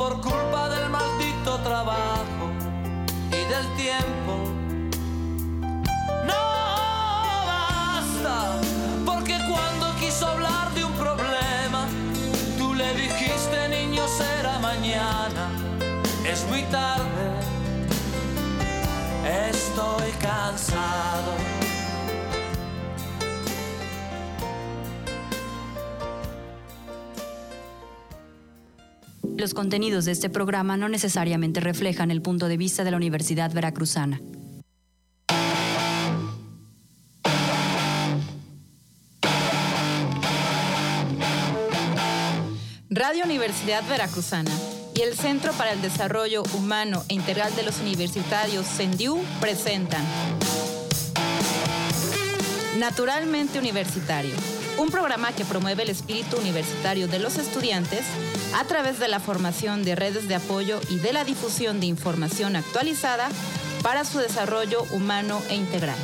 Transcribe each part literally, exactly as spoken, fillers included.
por culpa del maldito trabajo y del tiempo. No basta, porque cuando quiso hablar de un problema, tú le dijiste, niño, será mañana. Es muy tarde, estoy cansado. Los contenidos de este programa no necesariamente reflejan el punto de vista de la Universidad Veracruzana. Radio Universidad Veracruzana y el Centro para el Desarrollo Humano e Integral de los Universitarios, CENDIU, presentan Naturalmente Universitario, un programa que promueve el espíritu universitario de los estudiantes a través de la formación de redes de apoyo y de la difusión de información actualizada para su desarrollo humano e integral.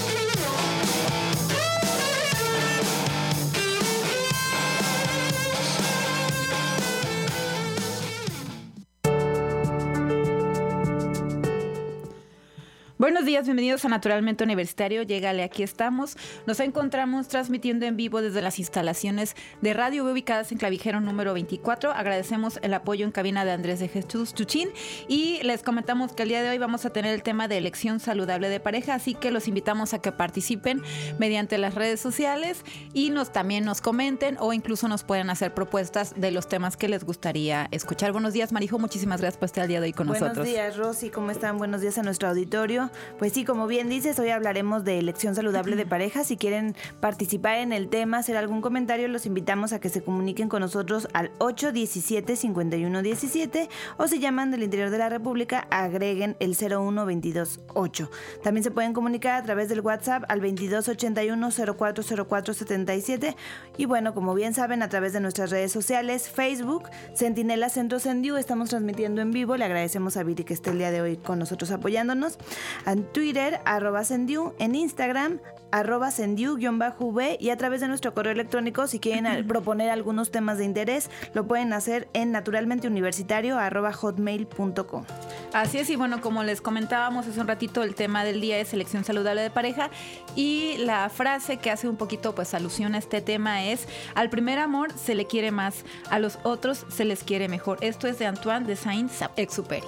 Buenos días, bienvenidos a Naturalmente Universitario. Llégale, aquí estamos. Nos encontramos transmitiendo en vivo desde las instalaciones de radio ubicadas en Clavijero número veinticuatro. Agradecemos el apoyo en cabina de Andrés de Jesús Chuchín y les comentamos que el día de hoy vamos a tener el tema de elección saludable de pareja, así que los invitamos a que participen mediante las redes sociales y nos también nos comenten o incluso nos pueden hacer propuestas de los temas que les gustaría escuchar. Buenos días, Marijo, muchísimas gracias por estar el día de hoy con Buenos nosotros. Buenos días, Rosy, ¿cómo están? Buenos días a nuestro auditorio. Pues sí, como bien dices, hoy hablaremos de elección saludable de pareja. Si quieren participar en el tema, hacer algún comentario, los invitamos a que se comuniquen con nosotros al ocho diecisiete, cincuenta y uno diecisiete o si llaman del interior de la República, agreguen el cero uno veintidós ocho. También se pueden comunicar a través del WhatsApp al veintidós ochenta y uno cero cuatro cero cuatro setenta y siete y bueno, como bien saben, a través de nuestras redes sociales, Facebook, Centinela Centro CENDIU, estamos transmitiendo en vivo. Le agradecemos a Viri que esté el día de hoy con nosotros apoyándonos. En Twitter, arroba Cendiu, en Instagram, arroba Cendiu-V y a través de nuestro correo electrónico, si quieren uh-huh. proponer algunos temas de interés, lo pueden hacer en naturalmenteuniversitario arroba hotmail punto com. Así es, y bueno, como les comentábamos hace un ratito, el tema del día es elección saludable de pareja y la frase que hace un poquito pues alusión a este tema es: al primer amor se le quiere más, a los otros se les quiere mejor. Esto es de Antoine de Saint-Exupéry.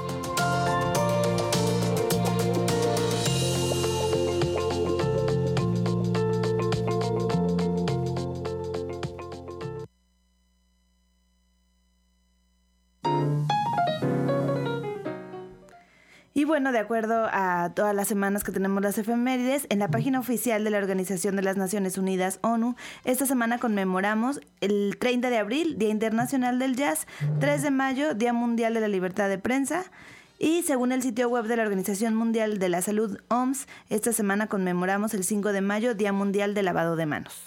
Y bueno, de acuerdo a todas las semanas que tenemos las efemérides, en la página oficial de la Organización de las Naciones Unidas, ONU, esta semana conmemoramos el treinta de abril, Día Internacional del Jazz, tres de mayo, Día Mundial de la Libertad de Prensa, y según el sitio web de la Organización Mundial de la Salud, O M S, esta semana conmemoramos el cinco de mayo, Día Mundial del Lavado de Manos.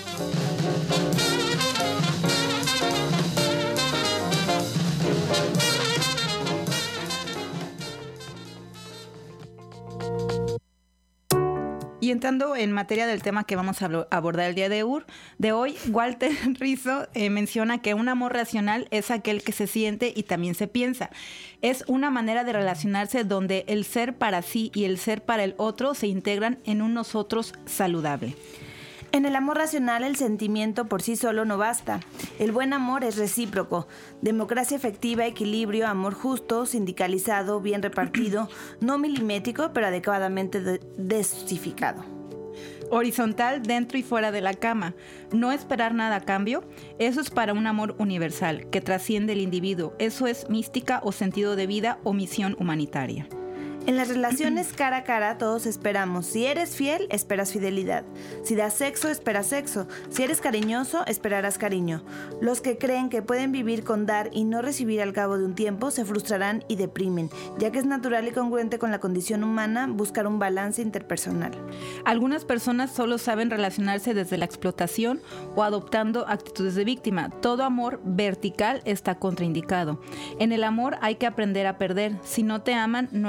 Y entrando en materia del tema que vamos a abordar el día de hoy, Walter Rizzo eh, menciona que un amor racional es aquel que se siente y también se piensa. Es una manera de relacionarse donde el ser para sí y el ser para el otro se integran en un nosotros saludable. En el amor racional, el sentimiento por sí solo no basta. El buen amor es recíproco. Democracia efectiva, equilibrio, amor justo, sindicalizado, bien repartido, no milimétrico, pero adecuadamente de- dosificado. Horizontal, dentro y fuera de la cama. No esperar nada a cambio. Eso es para un amor universal, que trasciende el individuo. Eso es mística o sentido de vida o misión humanitaria. En las relaciones cara a cara todos esperamos. Si eres fiel, esperas fidelidad. Si das sexo, esperas sexo. Si eres cariñoso, esperarás cariño. Los que creen que pueden vivir con dar y no recibir al cabo de un tiempo se frustrarán y deprimen, ya que es natural y congruente con la condición humana buscar un balance interpersonal. Algunas personas solo saben relacionarse desde la explotación o adoptando actitudes de víctima. Todo amor vertical está contraindicado. En el amor hay que aprender a perder. Si no te aman, no hay que insistir.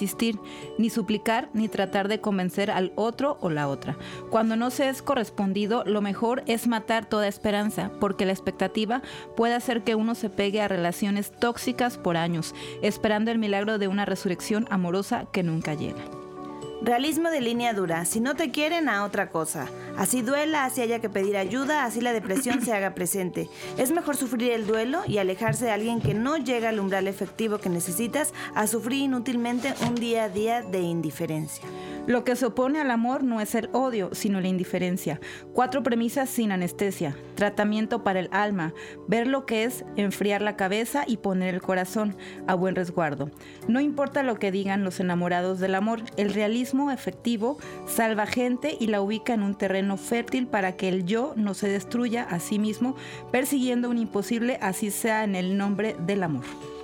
insistir, ni suplicar, ni tratar de convencer al otro o la otra. Cuando no se es correspondido, lo mejor es matar toda esperanza, porque la expectativa puede hacer que uno se pegue a relaciones tóxicas por años, esperando el milagro de una resurrección amorosa que nunca llega. Realismo de línea dura. Si no te quieren, a otra cosa. Así duela, así haya que pedir ayuda, así la depresión se haga presente. Es mejor sufrir el duelo y alejarse de alguien que no llega al umbral efectivo que necesitas a sufrir inútilmente un día a día de indiferencia. Lo que se opone al amor no es el odio, sino la indiferencia. Cuatro premisas sin anestesia. Tratamiento para el alma. Ver lo que es, enfriar la cabeza y poner el corazón a buen resguardo. No importa lo que digan los enamorados del amor, el realismo efectivo salva gente y la ubica en un terreno fértil para que el yo no se destruya a sí mismo, persiguiendo un imposible, así sea en el nombre del amor.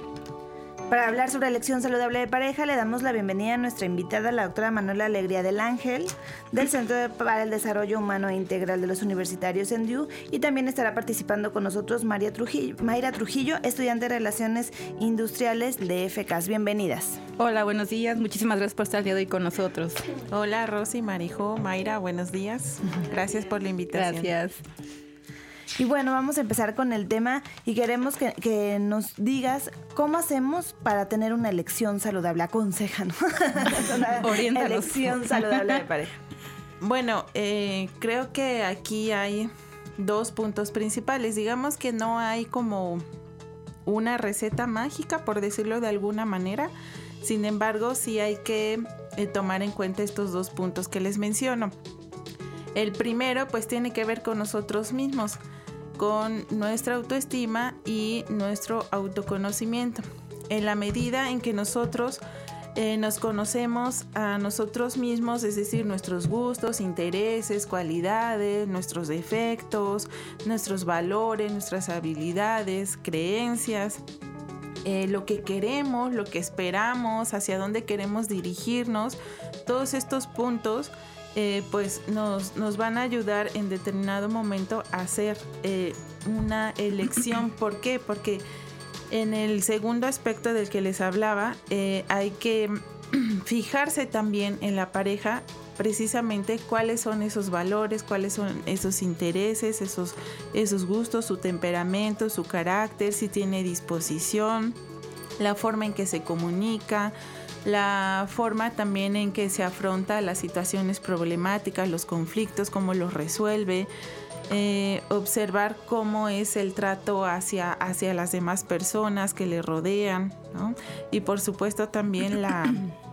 Para hablar sobre elección saludable de pareja, le damos la bienvenida a nuestra invitada, la doctora Manuela Alegría del Ángel, del Centro para el Desarrollo Humano e Integral de los Universitarios en D U, y también estará participando con nosotros María Trujillo, Mayra Trujillo, estudiante de Relaciones Industriales de F C A S. Bienvenidas. Hola, buenos días. Muchísimas gracias por estar el día de hoy con nosotros. Hola, Rosy, Marijo, Mayra, buenos días. Gracias por la invitación. Gracias. Y bueno, vamos a empezar con el tema y queremos que, que nos digas cómo hacemos para tener una elección saludable. Aconséjanos. Oriéntanos. Elección saludable de pareja. Bueno, eh, creo que aquí hay dos puntos principales. Digamos que no hay como una receta mágica, por decirlo de alguna manera. Sin embargo, sí hay que eh, tomar en cuenta estos dos puntos que les menciono. El primero, pues, tiene que ver con nosotros mismos, con nuestra autoestima y nuestro autoconocimiento. En la medida en que nosotros eh, nos conocemos a nosotros mismos, es decir, nuestros gustos, intereses, cualidades, nuestros defectos, nuestros valores, nuestras habilidades, creencias, eh, lo que queremos, lo que esperamos, hacia dónde queremos dirigirnos, todos estos puntos Eh, pues nos, nos van a ayudar en determinado momento a hacer eh, una elección. ¿Por qué? Porque en el segundo aspecto del que les hablaba, eh, hay que fijarse también en la pareja precisamente cuáles son esos valores, cuáles son esos intereses, esos, esos gustos, su temperamento, su carácter, si tiene disposición, la forma en que se comunica, la forma también en que se afronta las situaciones problemáticas, los conflictos, cómo los resuelve, eh, observar cómo es el trato hacia, hacia las demás personas que le rodean, ¿no? Y por supuesto también la,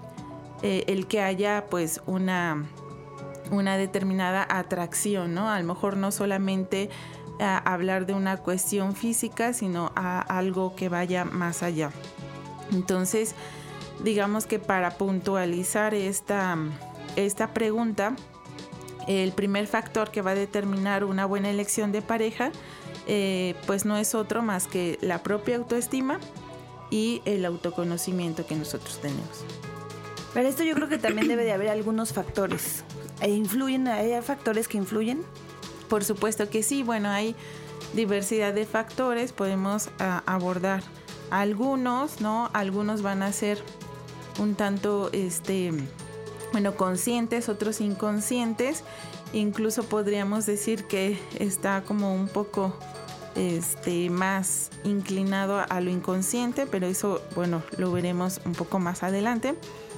eh, el que haya pues una, una determinada atracción, ¿no? A lo mejor no solamente a hablar de una cuestión física, sino a algo que vaya más allá. Entonces, digamos que para puntualizar esta, esta pregunta, el primer factor que va a determinar una buena elección de pareja, eh, pues no es otro más que la propia autoestima y el autoconocimiento que nosotros tenemos. Para esto yo creo que también debe de haber algunos factores. ¿Influyen? ¿Hay factores que influyen? Por supuesto que sí. Bueno, hay diversidad de factores, podemos a, abordar algunos, ¿no? Algunos van a ser un tanto, este, bueno, conscientes, otros inconscientes. Incluso podríamos decir que está como un poco este, más inclinado a lo inconsciente, pero eso, bueno, lo veremos un poco más adelante.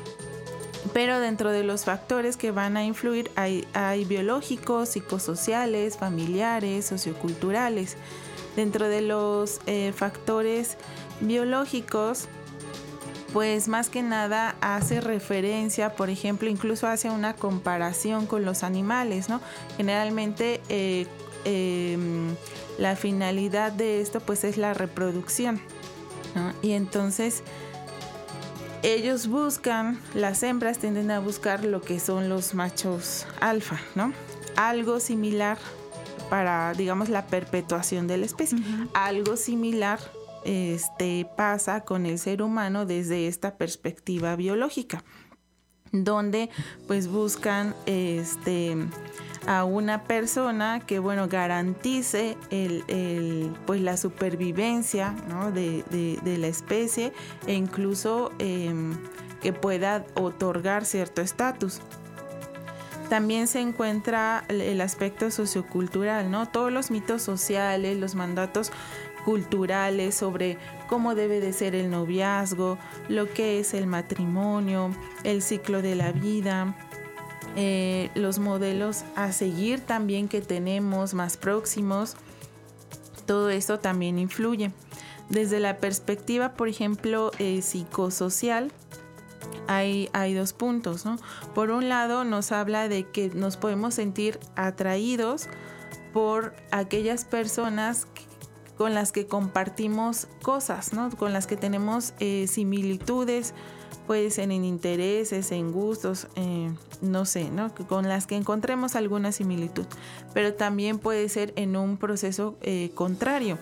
Pero dentro de los factores que van a influir hay, hay biológicos, psicosociales, familiares, socioculturales. Dentro de los eh, factores biológicos, pues más que nada hace referencia, por ejemplo, incluso hace una comparación con los animales, ¿no? Generalmente eh, eh, la finalidad de esto pues es la reproducción, ¿no? Y entonces ellos buscan, las hembras tienden a buscar lo que son los machos alfa, ¿no? Algo similar para, digamos, la perpetuación de la especie. Uh-huh. Algo similar Este, pasa con el ser humano desde esta perspectiva biológica, donde pues buscan este, a una persona que, bueno, garantice el, el, pues la supervivencia, ¿no? de, de, de la especie, e incluso eh, que pueda otorgar cierto estatus. También se encuentra el aspecto sociocultural, ¿no? Todos los mitos sociales, los mandatos culturales sobre cómo debe de ser el noviazgo, lo que es el matrimonio, el ciclo de la vida, eh, los modelos a seguir también que tenemos más próximos. Todo esto también influye. Desde la perspectiva, por ejemplo, eh, psicosocial, Hay, hay dos puntos, ¿no? Por un lado, nos habla de que nos podemos sentir atraídos por aquellas personas con las que compartimos cosas, ¿no? Con las que tenemos eh, similitudes, puede ser en intereses, en gustos, eh, no sé, ¿no? Con las que encontremos alguna similitud. Pero también puede ser en un proceso eh, contrario.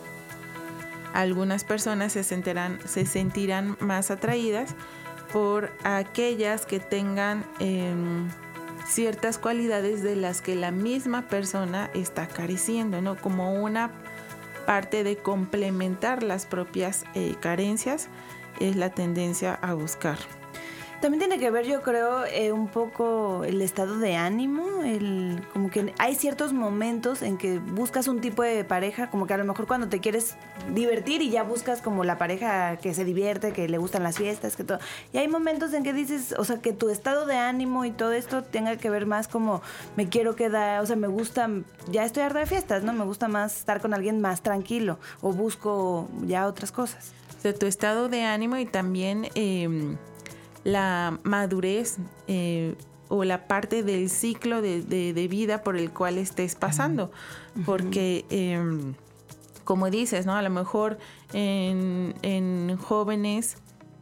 Algunas personas se sentirán, se sentirán más atraídas por aquellas que tengan eh, ciertas cualidades de las que la misma persona está careciendo, ¿no? Como una parte de complementar las propias eh, carencias, es la tendencia a buscar. También tiene que ver, yo creo, eh, un poco el estado de ánimo, el, como que hay ciertos momentos en que buscas un tipo de pareja, como que a lo mejor cuando te quieres divertir y ya buscas como la pareja que se divierte, que le gustan las fiestas, que todo. Y hay momentos en que dices, o sea, que tu estado de ánimo y todo esto tenga que ver más como me quiero quedar, o sea, me gusta, ya estoy harta de fiestas, ¿no? Me gusta más estar con alguien más tranquilo o busco ya otras cosas. O sea, tu estado de ánimo y también Eh, la madurez eh, o la parte del ciclo de, de, de vida por el cual estés pasando. Uh-huh. Porque, eh, como dices, ¿no? A lo mejor en, en jóvenes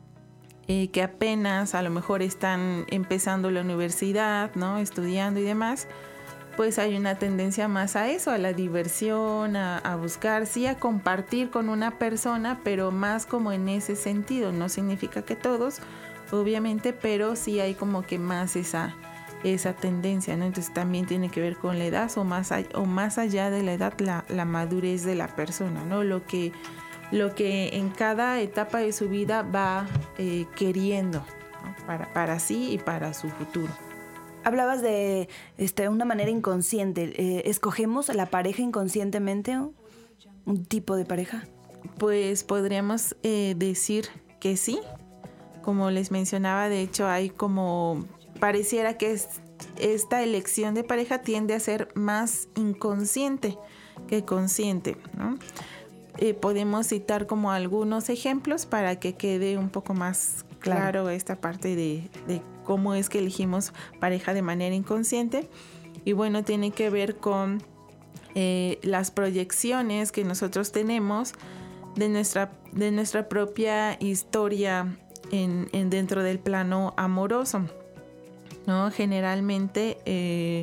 eh, que apenas a lo mejor están empezando la universidad, ¿no? Estudiando y demás, pues hay una tendencia más a eso, a la diversión, a, a buscar, sí, a compartir con una persona, pero más como en ese sentido. No significa que todos, obviamente, pero sí hay como que más esa, esa tendencia, ¿no? Entonces también tiene que ver con la edad o más, o más allá de la edad, la, la madurez de la persona, ¿no? Lo que, lo que en cada etapa de su vida va eh, queriendo, ¿no? para, para sí y para su futuro. Hablabas de este, una manera inconsciente. Eh, ¿Escogemos a la pareja inconscientemente o un tipo de pareja? Pues podríamos eh, decir que sí. Como les mencionaba, de hecho hay como, pareciera que es, esta elección de pareja tiende a ser más inconsciente que consciente, ¿no? Eh, podemos citar como algunos ejemplos para que quede un poco más claro, claro. esta parte de, de cómo es que elegimos pareja de manera inconsciente. Y bueno, tiene que ver con eh, las proyecciones que nosotros tenemos de nuestra, de nuestra propia historia En, en dentro del plano amoroso, ¿no? Generalmente eh,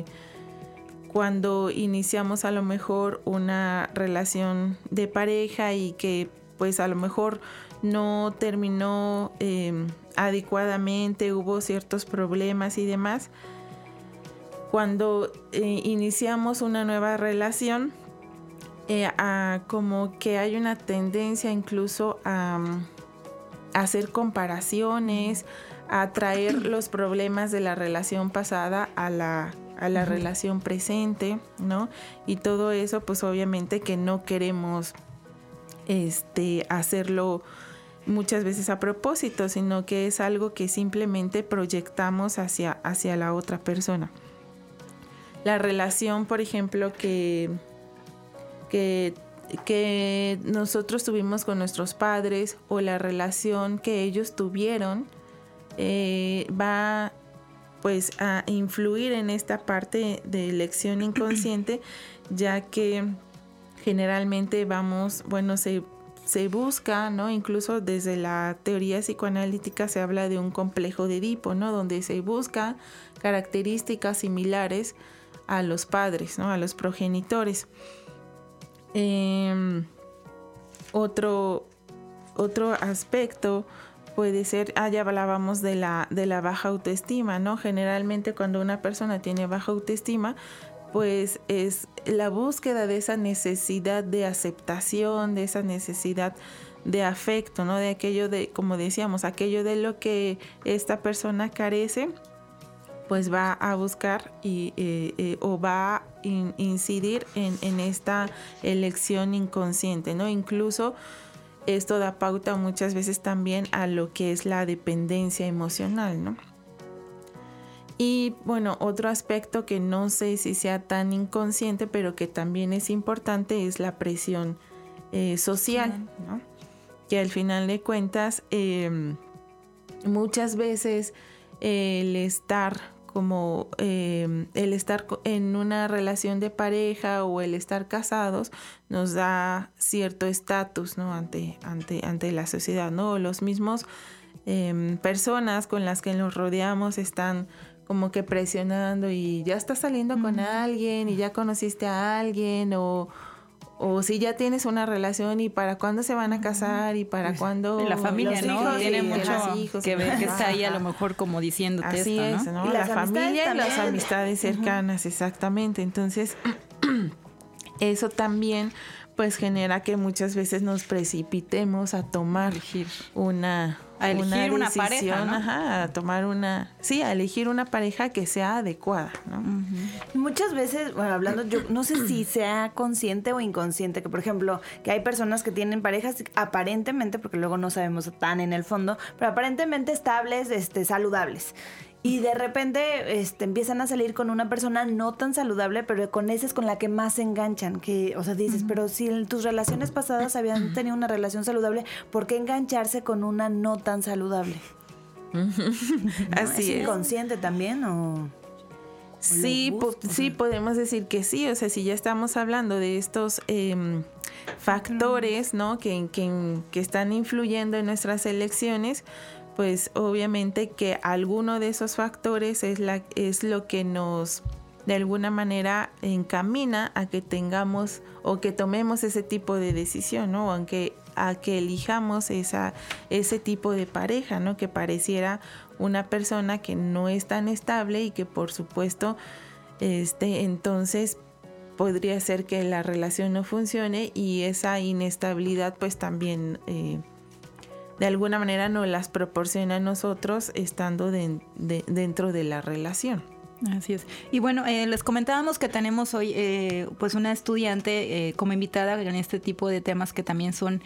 cuando iniciamos a lo mejor una relación de pareja y que pues a lo mejor no terminó eh, adecuadamente, hubo ciertos problemas y demás, cuando eh, iniciamos una nueva relación, eh, a, como que hay una tendencia incluso a hacer comparaciones, a traer los problemas de la relación pasada a la, a la uh-huh. relación presente, ¿no? Y todo eso, pues obviamente que no queremos este, hacerlo muchas veces a propósito, sino que es algo que simplemente proyectamos hacia, hacia la otra persona. La relación, por ejemplo, que... que que nosotros tuvimos con nuestros padres o la relación que ellos tuvieron eh, va pues a influir en esta parte de elección inconsciente, ya que generalmente vamos, bueno, se, se busca, ¿no? Incluso desde la teoría psicoanalítica se habla de un complejo de Edipo, ¿no? Donde se busca características similares a los padres, ¿no? A los progenitores. Eh, otro, otro aspecto puede ser, ah, ya hablábamos de la, de la baja autoestima, ¿no? Generalmente cuando una persona tiene baja autoestima, pues es la búsqueda de esa necesidad de aceptación, de esa necesidad de afecto, ¿no? De aquello de, como decíamos, aquello de lo que esta persona carece, pues va a buscar y, eh, eh, o va a in, incidir en, en esta elección inconsciente, ¿no? Incluso esto da pauta muchas veces también a lo que es la dependencia emocional, ¿no? Y bueno, otro aspecto que no sé si sea tan inconsciente, pero que también es importante, es la presión eh, social, ¿no? Que al final de cuentas, eh, muchas veces eh, el estar como eh, el estar en una relación de pareja o el estar casados nos da cierto estatus, ¿no? ante, ante, ante la sociedad, ¿no? Los mismos eh, personas con las que nos rodeamos están como que presionando y ya estás saliendo mm. con alguien y ya conociste a alguien, o O si ya tienes una relación y para cuándo se van a casar y para pues, cuándo... La familia, ¿no? Hijos, Tiene y mucho hijos, que ver, que está ahí a lo mejor como diciéndote así esto, es, ¿no? ¿no? Y La las familia y las también. amistades cercanas, uh-huh. exactamente. Entonces, eso también pues genera que muchas veces nos precipitemos a tomar elegir. una... A elegir una, una pareja, ¿no? Ajá, a tomar una... Sí, a elegir una pareja que sea adecuada, ¿no? Uh-huh. Muchas veces, bueno, hablando, yo no sé si sea consciente o inconsciente, que por ejemplo, que hay personas que tienen parejas aparentemente, porque luego no sabemos tan en el fondo, pero aparentemente estables, este, saludables. Y de repente este, empiezan a salir con una persona no tan saludable, pero con esa es con la que más se enganchan. Que, o sea, dices, uh-huh. pero si en tus relaciones pasadas habían tenido una relación saludable, ¿por qué engancharse con una no tan saludable? Uh-huh. ¿No? Así ¿Es es. inconsciente también o...? Sí, po- sí, podemos decir que sí. O sea, si ya estamos hablando de estos eh, factores, ¿no? Que, que, que están influyendo en nuestras elecciones, pues obviamente que alguno de esos factores es, la, es lo que nos de alguna manera encamina a que tengamos o que tomemos ese tipo de decisión, ¿no? Aunque a que elijamos esa, ese tipo de pareja, ¿no? Que pareciera una persona que no es tan estable y que por supuesto este, entonces podría ser que la relación no funcione, y esa inestabilidad pues también... Eh, de alguna manera nos las proporciona a nosotros estando de, de, dentro de la relación. Así es. Y bueno, eh, les comentábamos que tenemos hoy eh, pues una estudiante eh, como invitada en este tipo de temas que también son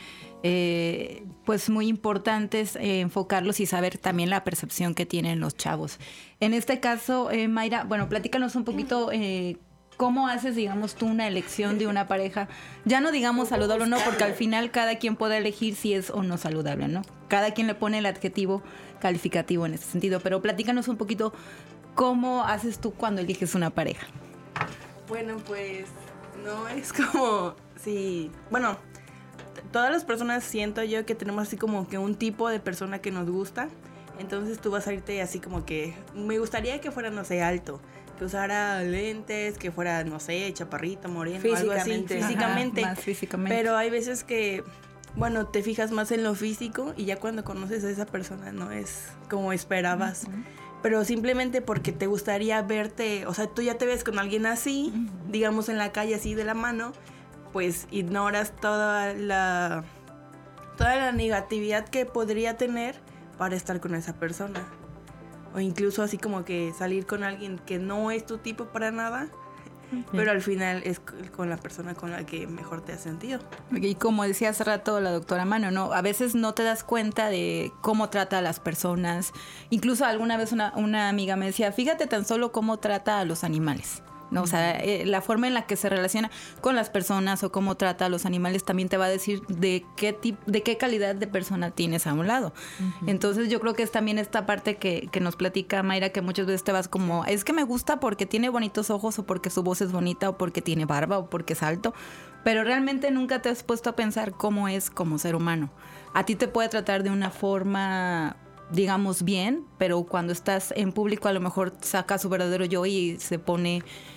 eh, pues muy importantes eh, enfocarlos y saber también la percepción que tienen los chavos. En este caso, eh, Mayra, bueno, platícanos un poquito... Eh, ¿Cómo haces, digamos, tú una elección de una pareja? Ya no digamos saludable o no, porque al final cada quien puede elegir si es o no saludable, ¿no? Cada quien le pone el adjetivo calificativo en ese sentido. Pero platícanos un poquito, ¿cómo haces tú cuando eliges una pareja? Bueno, pues no es como... Sí, bueno, t- todas las personas siento yo que tenemos así como que un tipo de persona que nos gusta. Entonces tú vas a irte así como que... Me gustaría que fuera, no sé, alto. Que usara lentes, que fuera, no sé, chaparrito, moreno, algo así. Físicamente. Físicamente. Ajá, más físicamente. Pero hay veces que, bueno, te fijas más en lo físico y ya cuando conoces a esa persona no es como esperabas. Uh-huh. Pero simplemente porque te gustaría verte, o sea, tú ya te ves con alguien así, uh-huh. digamos en la calle así de la mano, pues ignoras toda la, toda la negatividad que podría tener para estar con esa persona. O incluso así como que salir con alguien que no es tu tipo para nada, uh-huh. pero al final es con la persona con la que mejor te has sentido. Y como decía hace rato la doctora Mano, ¿no? A veces no te das cuenta de cómo trata a las personas. Incluso alguna vez una, una amiga me decía, fíjate tan solo cómo trata a los animales, ¿no? O sea, eh, la forma en la que se relaciona con las personas o cómo trata a los animales también te va a decir de qué tipo, de qué calidad de persona tienes a un lado. Uh-huh. Entonces yo creo que es también esta parte que, que nos platica Mayra, que muchas veces te vas como, es que me gusta porque tiene bonitos ojos o porque su voz es bonita o porque tiene barba o porque es alto, pero realmente nunca te has puesto a pensar cómo es como ser humano. A ti te puede tratar de una forma... digamos bien, pero cuando estás en público a lo mejor saca su verdadero yo y se pone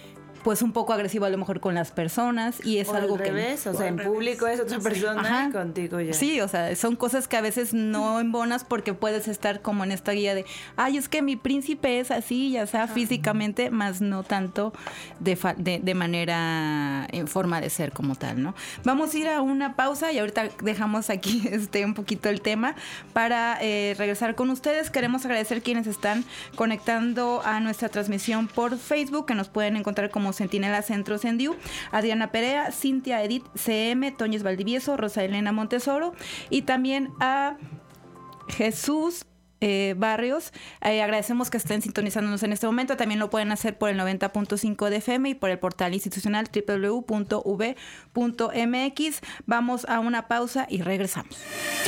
pues un poco agresivo a lo mejor con las personas y es o algo al que... revés, o sea, en público es otra persona, Ajá. y contigo ya. Sí, o sea, son cosas que a veces no embonas porque puedes estar como en esta guía de, ay, es que mi príncipe es así, ya sea físicamente, más no tanto de, fa- de, de manera, en forma de ser como tal, ¿no? Vamos a ir a una pausa y ahorita dejamos aquí este un poquito el tema para eh, regresar con ustedes. Queremos agradecer quienes están conectando a nuestra transmisión por Facebook, que nos pueden encontrar como Centinela Centro Sendiu, Adriana Perea, Cintia Edith C M, Toñez Valdivieso, Rosa Elena Montesoro, y también a Jesús eh, Barrios. Eh, agradecemos que estén sintonizándonos en este momento. También lo pueden hacer por el noventa punto cinco de F M y por el portal institucional doble u doble u doble u punto u v punto m x. Vamos a una pausa y regresamos.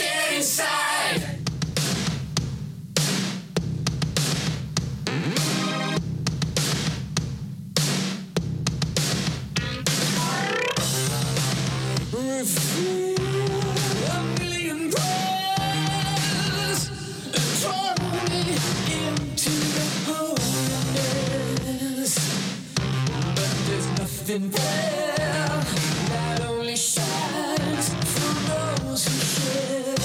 Nothing there that only shines for those who share.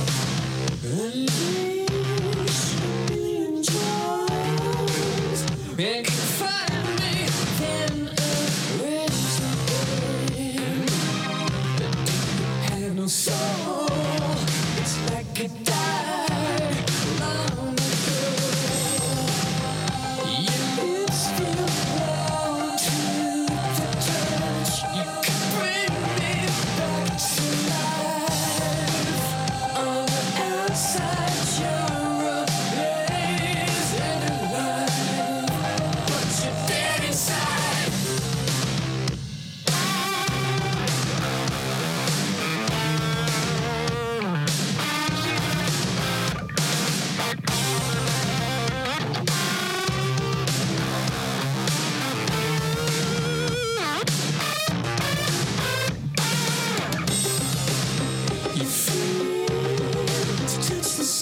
Unleash a million joys and find me in a razor blade. Have no soul, it's like it died long ago. Your lips feel warm to the touch. You can bring me back to life. On the outside, you're a blaze and alive, but you're dead inside. You feel to touch the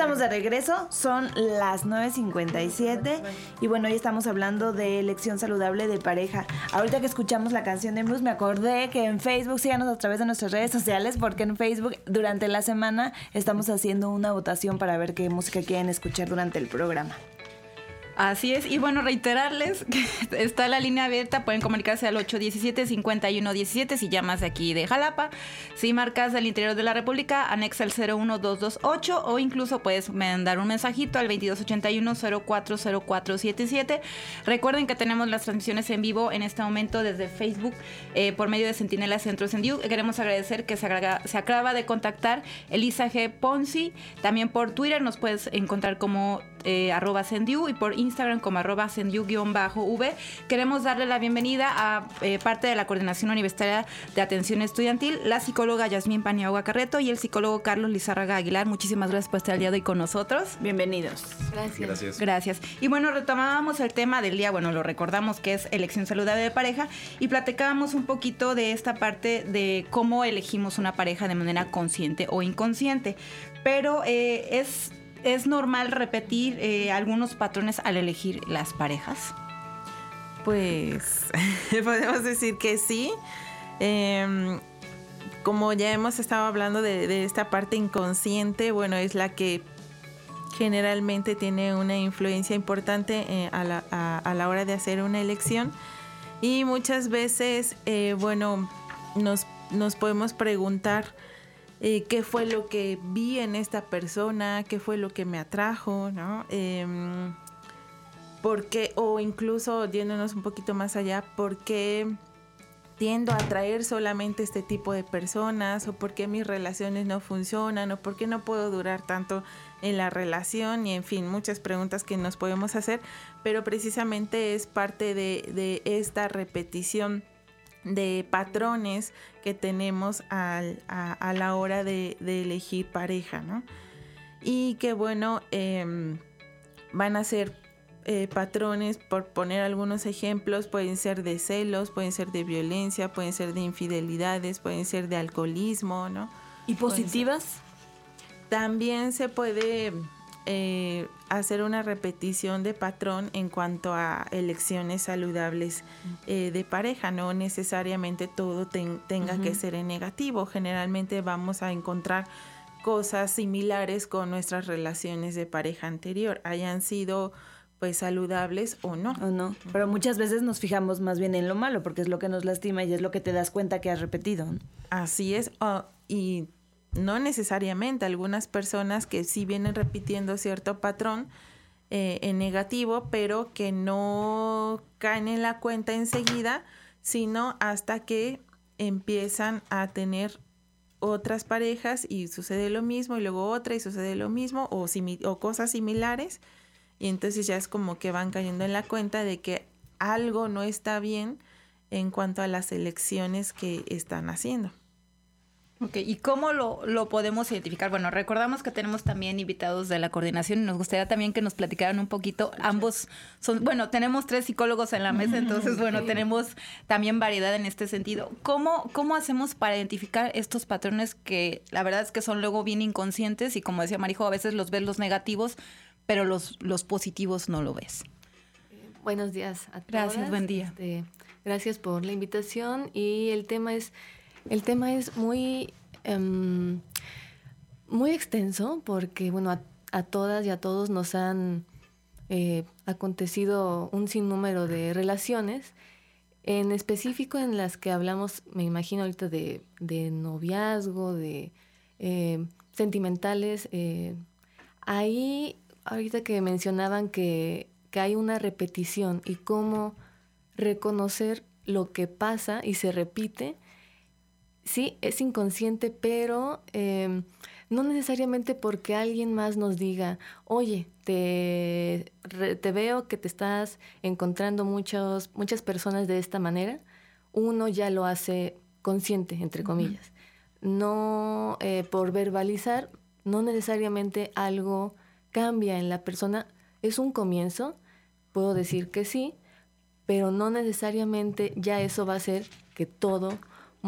estamos de regreso, son las nueve cincuenta y siete y bueno, hoy estamos hablando de elección saludable de pareja. Ahorita que escuchamos la canción de Blues, me acordé que en Facebook, síganos a través de nuestras redes sociales, porque en Facebook durante la semana estamos haciendo una votación para ver qué música quieren escuchar durante el programa. Así es, y bueno, reiterarles que está la línea abierta, pueden comunicarse al ocho diecisiete, cincuenta y uno diecisiete si llamas de aquí de Jalapa, si marcas del interior de la República, anexa el cero uno dos dos ocho, o incluso puedes mandar un mensajito al veintidós ochenta y uno, cero cuatro cero cuatro siete siete. Recuerden que tenemos las transmisiones en vivo en este momento desde Facebook eh, por medio de Centinela Centro Sendiu. Queremos agradecer que se, agrega, se acaba de contactar Elisa G. Ponzi, también por Twitter nos puedes encontrar como eh, arroba Sendiu y por Instagram como arroba sendiu-v. Queremos darle la bienvenida a eh, parte de la Coordinación Universitaria de Atención Estudiantil, la psicóloga Yasmín Paniagua Carreto y el psicólogo Carlos Lizárraga Aguilar. Muchísimas gracias por estar el día de hoy con nosotros. Bienvenidos. Gracias. Gracias. Gracias. Y bueno, retomábamos el tema del día, bueno, lo recordamos que es elección saludable de pareja y platicábamos un poquito de esta parte de cómo elegimos una pareja de manera consciente o inconsciente. Pero eh, es... ¿Es normal repetir eh, algunos patrones al elegir las parejas? Pues podemos decir que sí. Eh, como ya hemos estado hablando de, de esta parte inconsciente, bueno, es la que generalmente tiene una influencia importante eh, a, la, a, a la hora de hacer una elección. Y muchas veces, eh, bueno, nos, nos podemos preguntar Eh, qué fue lo que vi en esta persona, qué fue lo que me atrajo, ¿no? Eh, ¿por qué? O incluso yéndonos un poquito más allá, ¿por qué tiendo a atraer solamente este tipo de personas? ¿O por qué mis relaciones no funcionan? ¿O por qué no puedo durar tanto en la relación? Y en fin, muchas preguntas que nos podemos hacer, pero precisamente es parte de, de esta repetición de patrones que tenemos al, a, a la hora de, de elegir pareja, ¿no? Y que bueno, eh, van a ser eh, patrones, por poner algunos ejemplos, pueden ser de celos, pueden ser de violencia, pueden ser de infidelidades, pueden ser de alcoholismo, ¿no? ¿Y positivas? También se puede eh, hacer una repetición de patrón en cuanto a elecciones saludables eh, de pareja. No necesariamente todo ten, tenga uh-huh. que ser en negativo. Generalmente vamos a encontrar cosas similares con nuestras relaciones de pareja anterior, hayan sido pues saludables o no. O no, pero muchas veces nos fijamos más bien en lo malo porque es lo que nos lastima y es lo que te das cuenta que has repetido, ¿no? Así es, oh, y no necesariamente, algunas personas que sí vienen repitiendo cierto patrón eh, en negativo, pero que no caen en la cuenta enseguida, sino hasta que empiezan a tener otras parejas y sucede lo mismo, y luego otra y sucede lo mismo, o, simi- o cosas similares, y entonces ya es como que van cayendo en la cuenta de que algo no está bien en cuanto a las elecciones que están haciendo. Ok, ¿y cómo lo, lo podemos identificar? Bueno, recordamos que tenemos también invitados de la coordinación y nos gustaría también que nos platicaran un poquito. Ambos son, bueno, tenemos tres psicólogos en la mesa, entonces, bueno, tenemos también variedad en este sentido. ¿Cómo, cómo hacemos para identificar estos patrones que la verdad es que son luego bien inconscientes y como decía Marijo, a veces los ves los negativos, pero los, los positivos no lo ves? Eh, buenos días a todas. Gracias, buen día. Este, gracias por la invitación y el tema es... El tema es muy, um, muy extenso porque, bueno, a, a todas y a todos nos han eh, acontecido un sinnúmero de relaciones, en específico en las que hablamos, me imagino ahorita, de, de noviazgo, de eh, sentimentales. Eh, ahí, ahorita que mencionaban que, que hay una repetición y cómo reconocer lo que pasa y se repite. Sí, es inconsciente, pero eh, no necesariamente porque alguien más nos diga, oye, te, re, te veo que te estás encontrando muchos, muchas personas de esta manera, uno ya lo hace consciente, entre comillas. Uh-huh. No eh, por verbalizar, no necesariamente algo cambia en la persona. Es un comienzo, puedo decir que sí, pero no necesariamente ya eso va a hacer que todo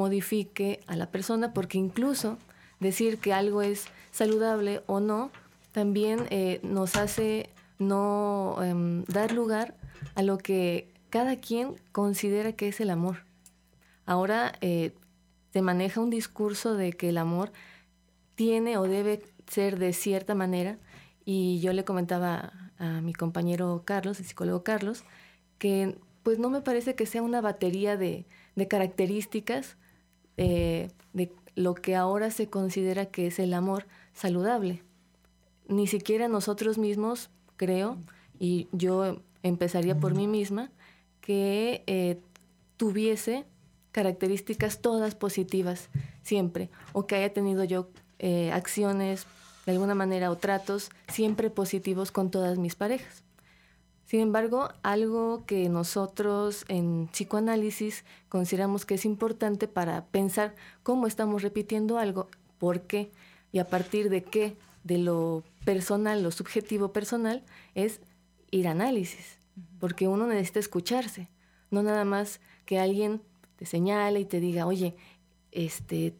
modifique a la persona, porque incluso decir que algo es saludable o no también eh, nos hace no eh, dar lugar a lo que cada quien considera que es el amor. Ahora eh, se maneja un discurso de que el amor tiene o debe ser de cierta manera, y yo le comentaba a mi compañero Carlos, el psicólogo Carlos, que pues no me parece que sea una batería de, de características eh, de lo que ahora se considera que es el amor saludable. Ni siquiera nosotros mismos, creo, y yo empezaría por mí misma, que eh, tuviese características todas positivas siempre, o que haya tenido yo eh, acciones de alguna manera o tratos siempre positivos con todas mis parejas. Sin embargo, algo que nosotros en psicoanálisis consideramos que es importante para pensar cómo estamos repitiendo algo, por qué y a partir de qué, de lo personal, lo subjetivo personal, es ir a análisis, porque uno necesita escucharse, no nada más que alguien te señale y te diga, oye, este,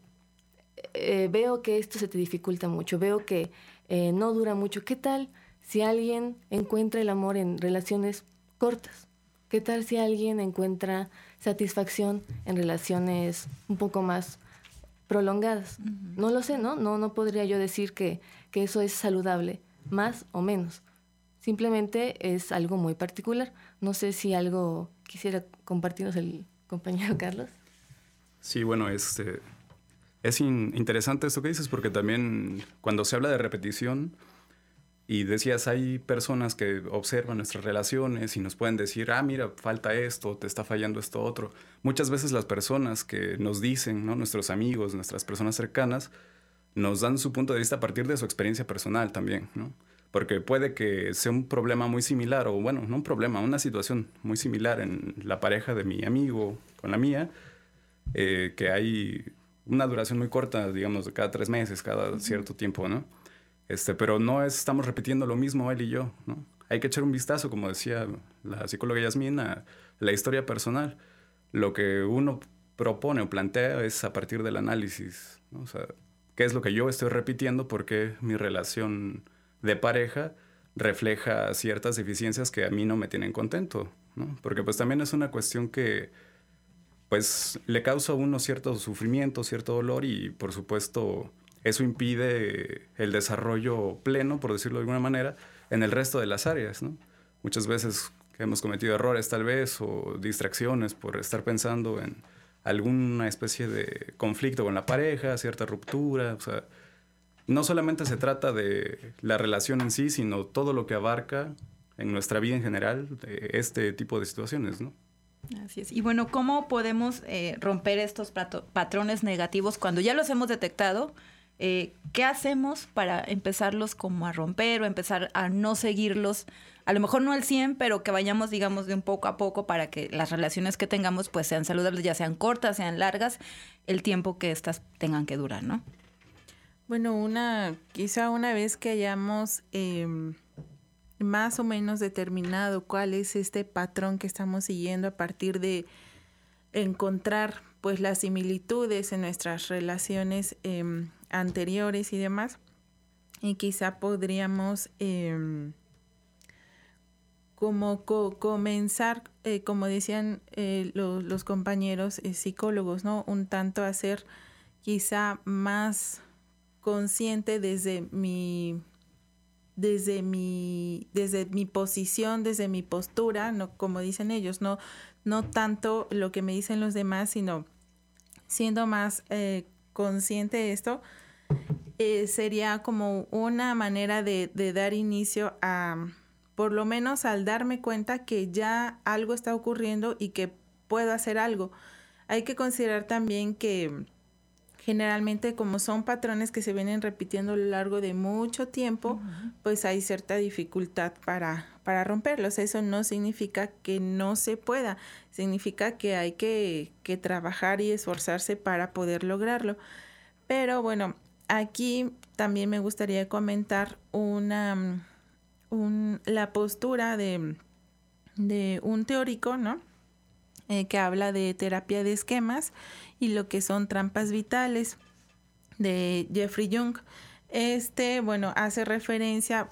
eh, veo que esto se te dificulta mucho, veo que eh, no dura mucho. ¿Qué tal si alguien encuentra el amor en relaciones cortas? ¿Qué tal si alguien encuentra satisfacción en relaciones un poco más prolongadas? Uh-huh. No lo sé, ¿no? No, no podría yo decir que, que eso es saludable, más o menos. Simplemente es algo muy particular. No sé si algo quisiera compartirnos el compañero Carlos. Sí, bueno, este, es in, interesante esto que dices, porque también cuando se habla de repetición, y decías, hay personas que observan nuestras relaciones y nos pueden decir, ah, mira, falta esto, te está fallando esto otro. Muchas veces las personas que nos dicen, ¿no? Nuestros amigos, nuestras personas cercanas, nos dan su punto de vista a partir de su experiencia personal también, ¿no? Porque puede que sea un problema muy similar, o bueno, no un problema, una situación muy similar en la pareja de mi amigo con la mía, eh, que hay una duración muy corta, digamos, de cada tres meses, cada uh-huh. cierto tiempo, ¿no? Este, pero no es, estamos repitiendo lo mismo él y yo, ¿no? Hay que echar un vistazo, como decía la psicóloga Yasmín, a la historia personal. Lo que uno propone o plantea es a partir del análisis, ¿no? O sea, ¿qué es lo que yo estoy repitiendo? Porque mi relación de pareja refleja ciertas deficiencias que a mí no me tienen contento, ¿no? Porque pues también es una cuestión que pues le causa a uno cierto sufrimiento, cierto dolor, y por supuesto eso impide el desarrollo pleno, por decirlo de alguna manera, en el resto de las áreas, ¿no? Muchas veces hemos cometido errores tal vez, o distracciones por estar pensando en alguna especie de conflicto con la pareja, cierta ruptura. O sea, no solamente se trata de la relación en sí, sino todo lo que abarca en nuestra vida en general de este tipo de situaciones, ¿no? Así es. Y bueno, ¿cómo podemos eh, romper estos pato- patrones negativos cuando ya los hemos detectado? Eh, ¿Qué hacemos para empezarlos como a romper o empezar a no seguirlos? A lo mejor no al cien, pero que vayamos, digamos, de un poco a poco para que las relaciones que tengamos pues sean saludables, ya sean cortas, sean largas, el tiempo que estas tengan que durar, ¿no? Bueno, una quizá una vez que hayamos eh, más o menos determinado cuál es este patrón que estamos siguiendo a partir de encontrar pues las similitudes en nuestras relaciones eh, anteriores y demás, y quizá podríamos eh, como co- comenzar, eh, como decían eh, lo, los compañeros eh, psicólogos, ¿no? Un tanto a ser quizá más consciente desde mi desde mi desde mi posición, desde mi postura, no como dicen ellos, no no tanto lo que me dicen los demás, sino siendo más eh, consciente de esto, eh, sería como una manera de, de dar inicio a, por lo menos al darme cuenta que ya algo está ocurriendo y que puedo hacer algo. Hay que considerar también que generalmente, como son patrones que se vienen repitiendo a lo largo de mucho tiempo, uh-huh. pues hay cierta dificultad para, para romperlos. Eso no significa que no se pueda, significa que hay que, que trabajar y esforzarse para poder lograrlo. Pero bueno, aquí también me gustaría comentar una, un, la postura de, de un teórico, ¿no? Eh, que habla de terapia de esquemas y lo que son trampas vitales, de Jeffrey Jung. Este, bueno, hace referencia,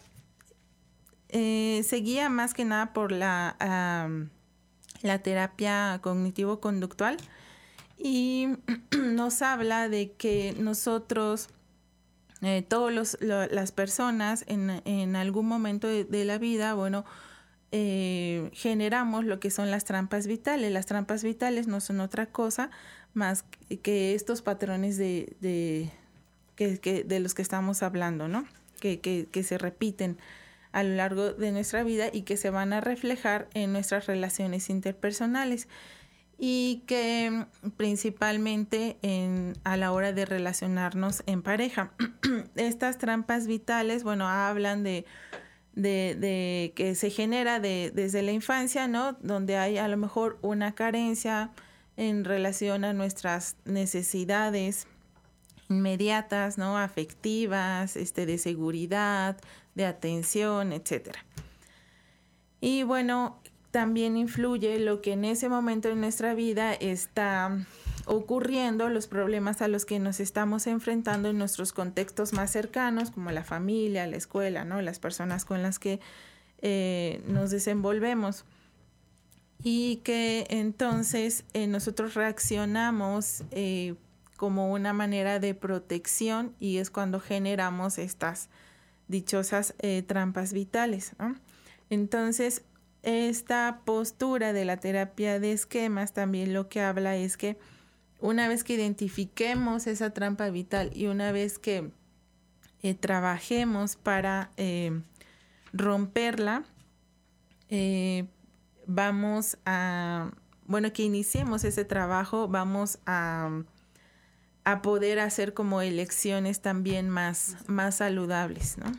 eh, se guía más que nada por la, um, la terapia cognitivo-conductual y nos habla de que nosotros, eh, todos los, lo, las personas en, en algún momento de, de la vida, bueno, eh, generamos lo que son las trampas vitales. Las trampas vitales no son otra cosa más que estos patrones de, de Que, que, de los que estamos hablando, ¿no? Que, que, que se repiten a lo largo de nuestra vida y que se van a reflejar en nuestras relaciones interpersonales y que principalmente en, a la hora de relacionarnos en pareja. Estas trampas vitales, bueno, hablan de, de, de que se genera de, desde la infancia, ¿no? Donde hay a lo mejor una carencia en relación a nuestras necesidades inmediatas, ¿no? Afectivas, este, de seguridad, de atención, etcétera. Y bueno, también influye lo que en ese momento en nuestra vida está ocurriendo, los problemas a los que nos estamos enfrentando en nuestros contextos más cercanos, como la familia, la escuela, ¿no? Las personas con las que eh, nos desenvolvemos. Y que entonces eh, nosotros reaccionamos eh, como una manera de protección y es cuando generamos estas dichosas eh, trampas vitales, ¿no? Entonces, esta postura de la terapia de esquemas también lo que habla es que una vez que identifiquemos esa trampa vital y una vez que eh, trabajemos para eh, romperla, eh, vamos a, bueno, que iniciemos ese trabajo, vamos a a poder hacer como elecciones también más, más saludables, ¿no?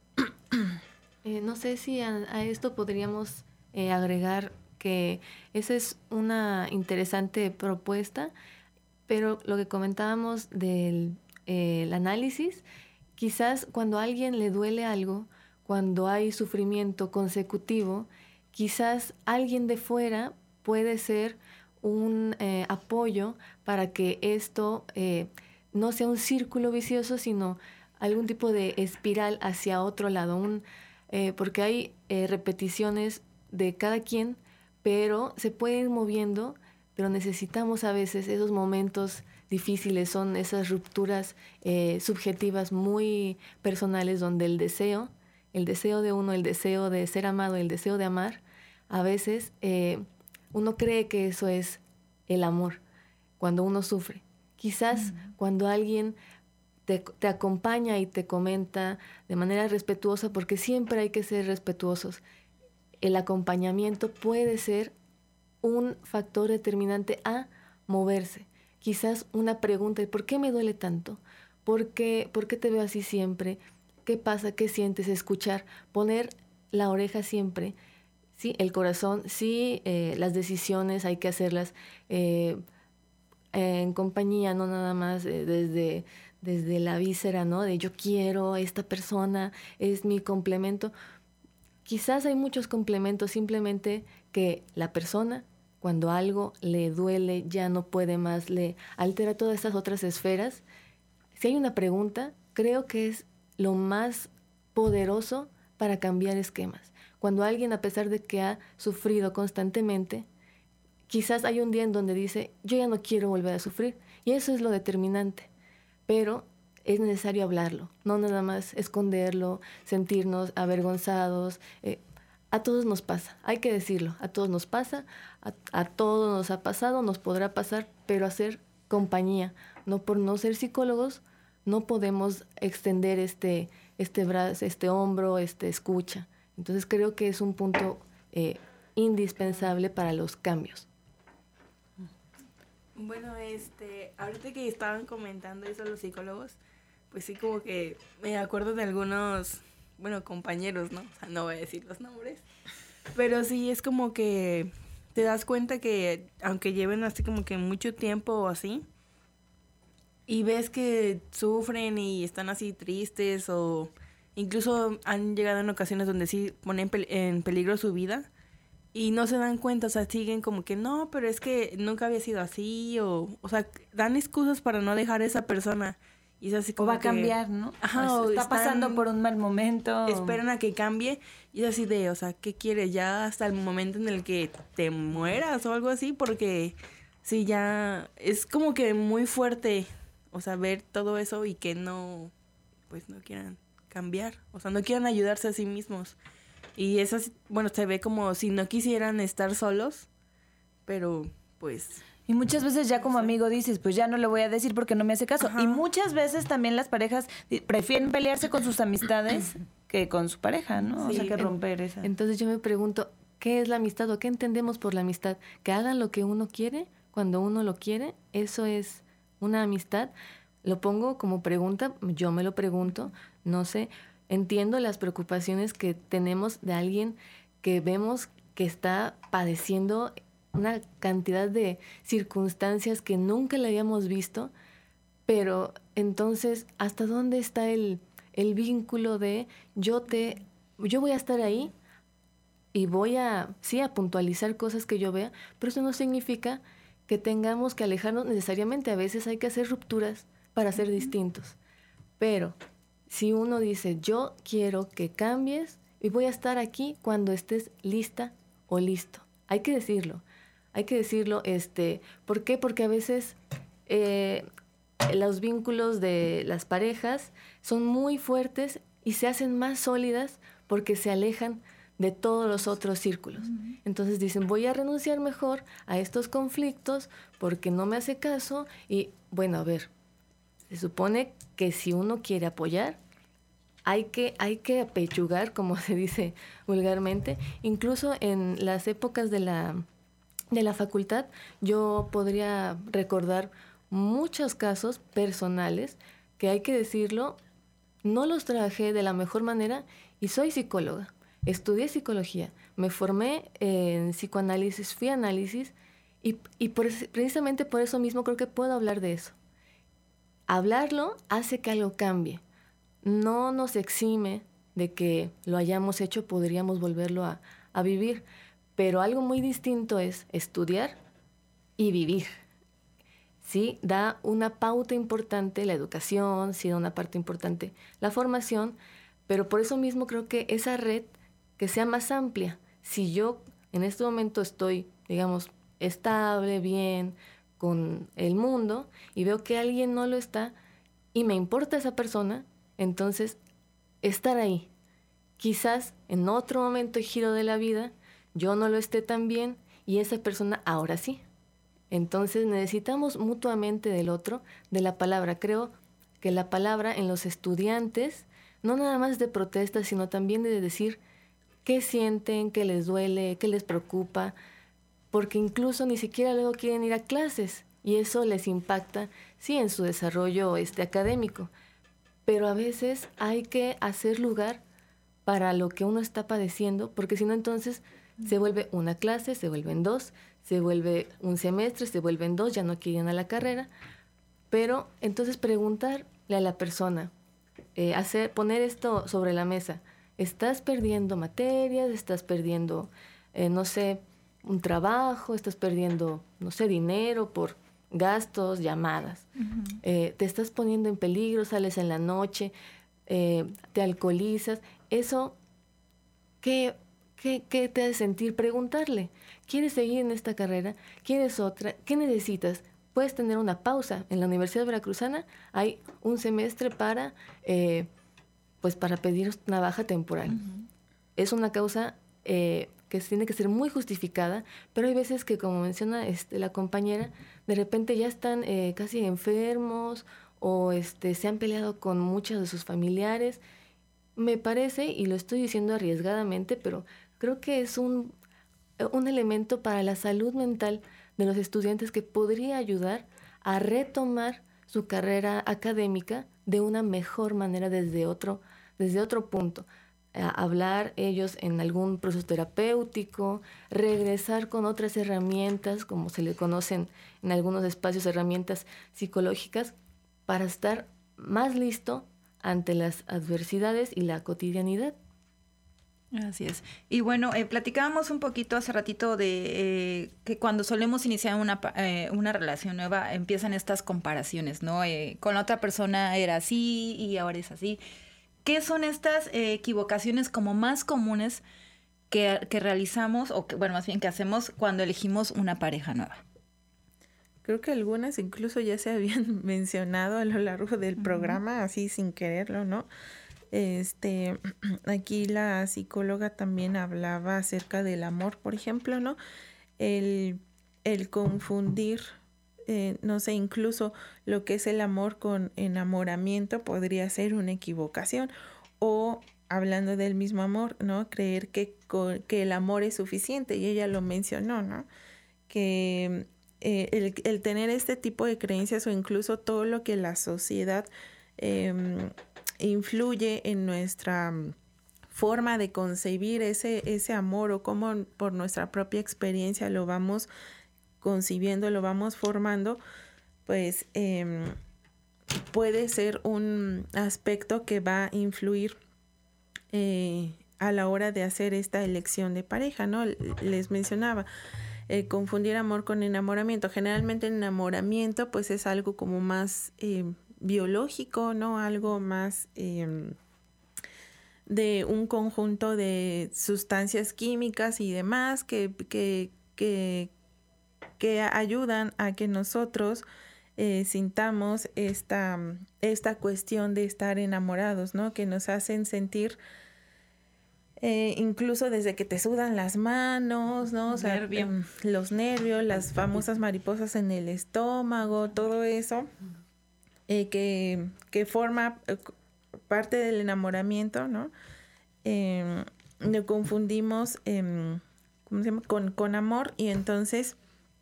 Eh, no sé si a, a esto podríamos eh, agregar que esa es una interesante propuesta, pero lo que comentábamos del eh, el análisis, quizás cuando a alguien le duele algo, cuando hay sufrimiento consecutivo, quizás alguien de fuera puede ser un eh, apoyo para que esto eh, no sea un círculo vicioso, sino algún tipo de espiral hacia otro lado, un, eh, porque hay eh, repeticiones de cada quien, pero se puede ir moviendo, pero necesitamos a veces esos momentos difíciles, son esas rupturas eh, subjetivas muy personales donde el deseo, el deseo de uno, el deseo de ser amado, el deseo de amar, a veces eh, uno cree que eso es el amor, cuando uno sufre. Quizás mm. cuando alguien te, te acompaña y te comenta de manera respetuosa, porque siempre hay que ser respetuosos, el acompañamiento puede ser un factor determinante a moverse. Quizás una pregunta, ¿por qué me duele tanto? ¿Por qué, ¿Por qué te veo así siempre? ¿Qué pasa? ¿Qué sientes? Escuchar, poner la oreja siempre. Sí, el corazón, sí, eh, las decisiones hay que hacerlas eh, en compañía, no nada más eh, desde, desde la víscera, ¿no? De yo quiero a esta persona, es mi complemento. Quizás hay muchos complementos, simplemente que la persona, cuando algo le duele, ya no puede más, le altera todas estas otras esferas. Si hay una pregunta, creo que es lo más poderoso para cambiar esquemas. Cuando alguien, a pesar de que ha sufrido constantemente, quizás hay un día en donde dice, yo ya no quiero volver a sufrir. Y eso es lo determinante. Pero es necesario hablarlo, no nada más esconderlo, sentirnos avergonzados. Eh, a todos nos pasa, hay que decirlo, a todos nos pasa, a, a todos nos ha pasado, nos podrá pasar, pero hacer compañía. No por no ser psicólogos, no podemos extender este, este brazo, este hombro, este escucha. Entonces creo que es un punto eh, indispensable para los cambios. Bueno, este, ahorita que estaban comentando eso los psicólogos, pues sí como que me acuerdo de algunos, bueno, compañeros, ¿no? O sea, no voy a decir los nombres, pero sí es como que te das cuenta que aunque lleven así como que mucho tiempo o así, y ves que sufren y están así tristes o incluso han llegado en ocasiones donde sí ponen en peligro su vida y no se dan cuenta, o sea, siguen como que no, pero es que nunca había sido así o, o sea, dan excusas para no dejar a esa persona Y es así O como va a que- cambiar, ¿no? Ajá, O o está están- pasando por un mal momento. Esperan a que cambie y es así de, o sea, ¿qué quieres? Ya hasta el momento en el que te mueras o algo así, porque sí, ya es como que muy fuerte, o sea, ver todo eso y que no, pues no quieran cambiar, o sea, no quieran ayudarse a sí mismos. Y eso, es- bueno, se ve como si no quisieran estar solos, pero pues... Y muchas veces ya como amigo dices, pues ya no le voy a decir porque no me hace caso. Ajá. Y muchas veces también las parejas di- prefieren pelearse con sus amistades que con su pareja, ¿no? o Sí, sea, que en- romper esa. Entonces yo me pregunto, ¿qué es la amistad o qué entendemos por la amistad? ¿Que hagan lo que uno quiere cuando uno lo quiere? ¿Eso es una amistad? Lo pongo como pregunta, yo me lo pregunto, no sé. Entiendo las preocupaciones que tenemos de alguien que vemos que está padeciendo una cantidad de circunstancias que nunca le habíamos visto, pero entonces, ¿hasta dónde está el, el vínculo de yo te, yo voy a estar ahí y voy a, sí, a puntualizar cosas que yo vea, pero eso no significa que tengamos que alejarnos necesariamente. A veces hay que hacer rupturas para ser distintos. Pero si uno dice, yo quiero que cambies y voy a estar aquí cuando estés lista o listo, hay que decirlo. Hay que decirlo, este, ¿por qué? Porque a veces eh, los vínculos de las parejas son muy fuertes y se hacen más sólidas porque se alejan de todos los otros círculos. Entonces dicen, voy a renunciar mejor a estos conflictos porque no me hace caso y, bueno, a ver, se supone que si uno quiere apoyar, hay que, hay que apechugar, como se dice vulgarmente. Incluso en las épocas de la... de la facultad, yo podría recordar muchos casos personales que, hay que decirlo, no los trabajé de la mejor manera y soy psicóloga. Estudié psicología, me formé en psicoanálisis, fui a análisis y, y por, precisamente por eso mismo creo que puedo hablar de eso. Hablarlo hace que algo cambie. No nos exime de que lo hayamos hecho, podríamos volverlo a, a vivir. Pero algo muy distinto es estudiar y vivir. Sí, da una pauta importante la educación, sí da una parte importante la formación, pero por eso mismo creo que esa red que sea más amplia. Si yo en este momento estoy, digamos, estable, bien, con el mundo, y veo que alguien no lo está, y me importa esa persona, entonces estar ahí. Quizás en otro momento y giro de la vida, yo no lo esté tan bien y esa persona ahora sí. Entonces necesitamos mutuamente del otro, de la palabra. Creo que la palabra en los estudiantes, no nada más de protesta, sino también de decir qué sienten, qué les duele, qué les preocupa, porque incluso ni siquiera luego quieren ir a clases y eso les impacta, sí, en su desarrollo este, académico. Pero a veces hay que hacer lugar para lo que uno está padeciendo, porque si no entonces se vuelve una clase, se vuelven dos, se vuelve un semestre, se vuelven dos, ya no quieren a la carrera. Pero entonces preguntarle a la persona, eh, hacer, poner esto sobre la mesa. ¿Estás perdiendo materias? ¿Estás perdiendo, eh, no sé, un trabajo? ¿Estás perdiendo, no sé, dinero por gastos, llamadas? Uh-huh. eh, ¿Te estás poniendo en peligro? ¿Sales en la noche? Eh, ¿Te alcoholizas? Eso, ¿qué, qué, qué te hace sentir? Preguntarle. ¿Quieres seguir en esta carrera? ¿Quieres otra? ¿Qué necesitas? Puedes tener una pausa. En la Universidad Veracruzana hay un semestre para, eh, pues para pedir una baja temporal. Uh-huh. Es una causa eh, que tiene que ser muy justificada, pero hay veces que, como menciona este, la compañera, de repente ya están eh, casi enfermos o este, se han peleado con muchos de sus familiares. Me parece, y lo estoy diciendo arriesgadamente, pero creo que es un, un elemento para la salud mental de los estudiantes que podría ayudar a retomar su carrera académica de una mejor manera desde otro, desde otro punto. A hablar ellos en algún proceso terapéutico, regresar con otras herramientas, como se le conocen en algunos espacios, herramientas psicológicas, para estar más listo ante las adversidades y la cotidianidad. Así es. Y bueno, eh, platicábamos un poquito hace ratito de eh, que cuando solemos iniciar una, eh, una relación nueva empiezan estas comparaciones, ¿no? Eh, con la otra persona era así y ahora es así. ¿Qué son estas eh, equivocaciones como más comunes que, que realizamos o que, bueno, más bien que hacemos cuando elegimos una pareja nueva? Creo que algunas incluso ya se habían mencionado a lo largo del uh-huh. programa, así sin quererlo, ¿no? Este, aquí la psicóloga también hablaba acerca del amor, por ejemplo, ¿no? El, el confundir, eh, no sé, incluso lo que es el amor con enamoramiento podría ser una equivocación. O hablando del mismo amor, ¿no? Creer que, que el amor es suficiente, y ella lo mencionó, ¿no? Que eh, el, el tener este tipo de creencias o incluso todo lo que la sociedad eh, influye en nuestra forma de concebir ese, ese amor, o cómo por nuestra propia experiencia lo vamos concibiendo, lo vamos formando, pues eh, puede ser un aspecto que va a influir eh, a la hora de hacer esta elección de pareja, ¿no? Les mencionaba, eh, confundir amor con enamoramiento. Generalmente el enamoramiento pues es algo como más eh, biológico, ¿no? Algo más eh, de un conjunto de sustancias químicas y demás que, que, que, que ayudan a que nosotros eh, sintamos esta, esta cuestión de estar enamorados, ¿no? Que nos hacen sentir eh, incluso desde que te sudan las manos, ¿no? O sea, Nervio. eh, los nervios, las famosas mariposas en el estómago, todo eso. Eh, que, que forma eh, parte del enamoramiento, ¿no? Eh, lo confundimos eh, ¿cómo se llama? Con, con amor, y entonces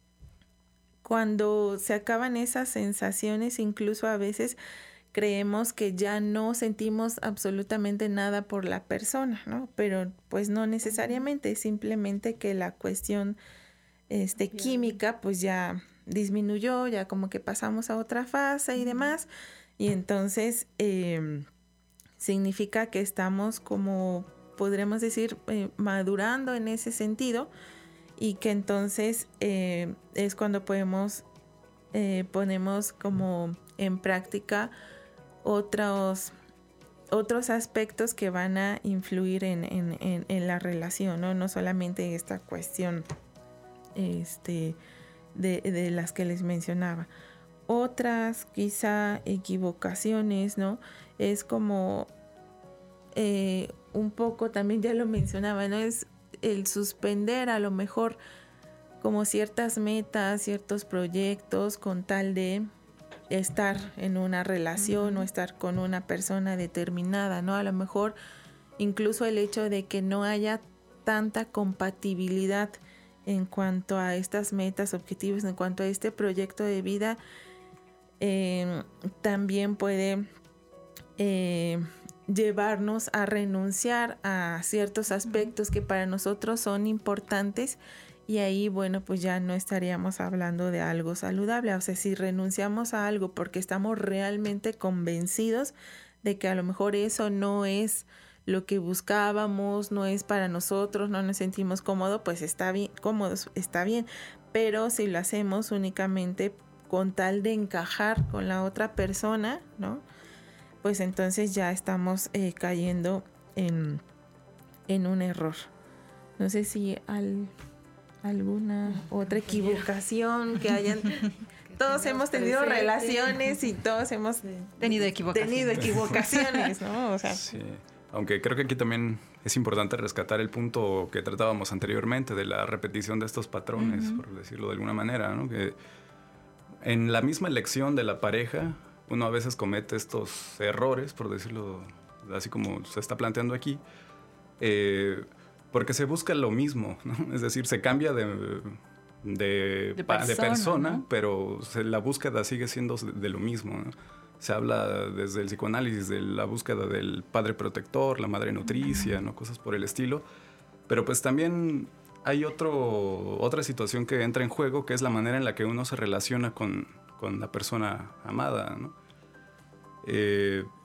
cuando se acaban esas sensaciones, incluso a veces creemos que ya no sentimos absolutamente nada por la persona, ¿no? Pero pues no necesariamente, simplemente que la cuestión este, química pues ya disminuyó, ya como que pasamos a otra fase y demás, y entonces eh, significa que estamos como, podríamos decir, eh, madurando en ese sentido, y que entonces eh, es cuando podemos, eh, ponemos como en práctica otros, otros aspectos que van a influir en, en, en, en la relación, ¿no? No solamente esta cuestión, este... De, de las que les mencionaba. Otras quizá equivocaciones, ¿no? Es como eh, un poco, también ya lo mencionaba, ¿no? Es el suspender a lo mejor como ciertas metas, ciertos proyectos con tal de estar en una relación uh-huh. o estar con una persona determinada, ¿no? A lo mejor incluso el hecho de que no haya tanta compatibilidad en cuanto a estas metas, objetivos, en cuanto a este proyecto de vida, eh, también puede eh, llevarnos a renunciar a ciertos aspectos que para nosotros son importantes, y ahí, bueno, pues ya no estaríamos hablando de algo saludable. O sea, si renunciamos a algo porque estamos realmente convencidos de que a lo mejor eso no es lo que buscábamos, no es para nosotros, no nos sentimos cómodos, pues está bien, cómodos, está bien. Pero si lo hacemos únicamente con tal de encajar con la otra persona, ¿no? Pues entonces ya estamos eh, cayendo en, en un error. No sé si al, alguna otra equivocación que hayan... Todos hemos tenido presente. relaciones y todos hemos tenido equivocaciones, tenido equivocaciones, ¿no? O sea, sí. Aunque creo que aquí también es importante rescatar el punto que tratábamos anteriormente de la repetición de estos patrones, uh-huh. por decirlo de alguna manera, ¿no? Que en la misma elección de la pareja, uno a veces comete estos errores, por decirlo así como se está planteando aquí, eh, porque se busca lo mismo, ¿no? Es decir, se cambia de, de, de persona, de persona ¿no? Pero se, la búsqueda sigue siendo de, de lo mismo, ¿no? Se habla desde el psicoanálisis de la búsqueda del padre protector, la madre nutricia, uh-huh. ¿no? Cosas por el estilo. Pero pues también hay otro, otra situación que entra en juego, que es la manera en la que uno se relaciona con, con la persona amada, ¿no? Eh,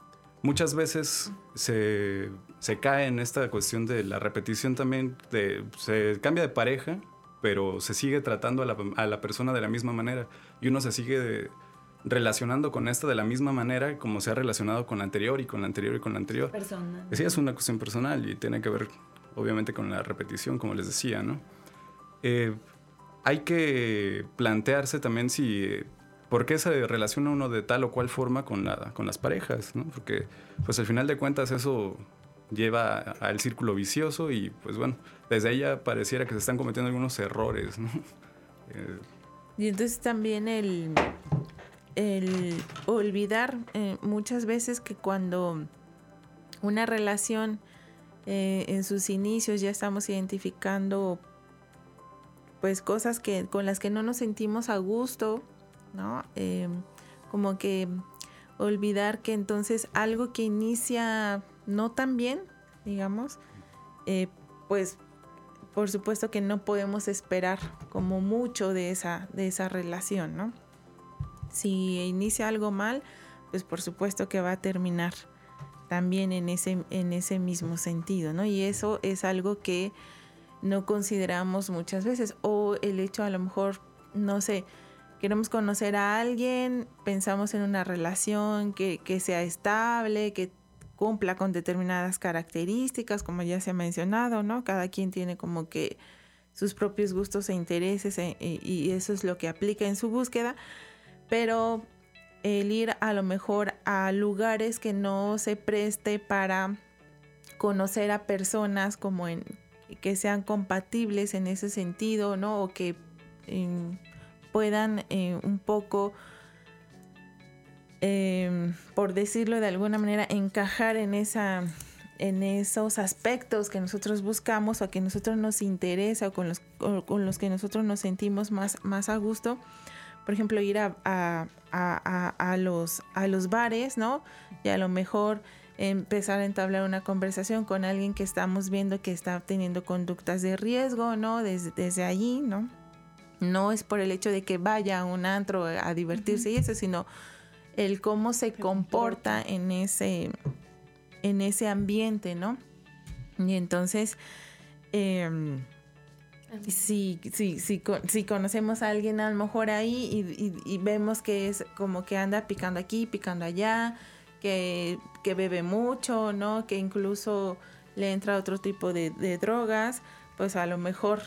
muchas veces se, se cae en esta cuestión de la repetición también, de, se cambia de pareja, pero se sigue tratando a la, a la persona de la misma manera y uno se sigue de, relacionando con esta de la misma manera como se ha relacionado con la anterior y con la anterior y con la anterior. Personal. Sí, es una cuestión personal y tiene que ver obviamente con la repetición, como les decía, ¿no? Eh, hay que plantearse también si... ¿Por qué se relaciona uno de tal o cual forma con, la, con las parejas, ¿no? Porque pues al final de cuentas eso lleva al círculo vicioso y pues bueno, desde ahí ya pareciera que se están cometiendo algunos errores, ¿no? Eh, y entonces también el, el olvidar eh, muchas veces que cuando una relación eh, en sus inicios ya estamos identificando pues cosas que con las que no nos sentimos a gusto, ¿no? Eh, como que olvidar que entonces algo que inicia no tan bien, digamos, eh, pues por supuesto que no podemos esperar como mucho de esa, de esa relación, ¿no? Si inicia algo mal, pues por supuesto que va a terminar también en ese, en ese mismo sentido, ¿no? Y eso es algo que no consideramos muchas veces. O el hecho, a lo mejor, no sé, queremos conocer a alguien, pensamos en una relación que, que sea estable, que cumpla con determinadas características, como ya se ha mencionado, ¿no? Cada quien tiene como que sus propios gustos e intereses e, e, y eso es lo que aplica en su búsqueda, pero el ir a lo mejor a lugares que no se preste para conocer a personas como en que sean compatibles en ese sentido, ¿no? O que eh, puedan eh, un poco, eh, por decirlo de alguna manera, encajar en esa, en esos aspectos que nosotros buscamos o que a nosotros nos interesa o con los, o con los que nosotros nos sentimos más, más a gusto. Por ejemplo, ir a, a, a, a, los, a los bares, ¿no? Y a lo mejor empezar a entablar una conversación con alguien que estamos viendo que está teniendo conductas de riesgo, ¿no? Desde, desde allí, ¿no? No es por el hecho de que vaya a un antro a divertirse uh-huh. y eso, sino el cómo se comporta en ese, en ese ambiente, ¿no? Y entonces... Eh, Si, si, si, si conocemos a alguien a lo mejor ahí y, y, y vemos que es como que anda picando aquí, picando allá, que, que bebe mucho, ¿no? Que incluso le entra otro tipo de, de drogas, pues a lo mejor,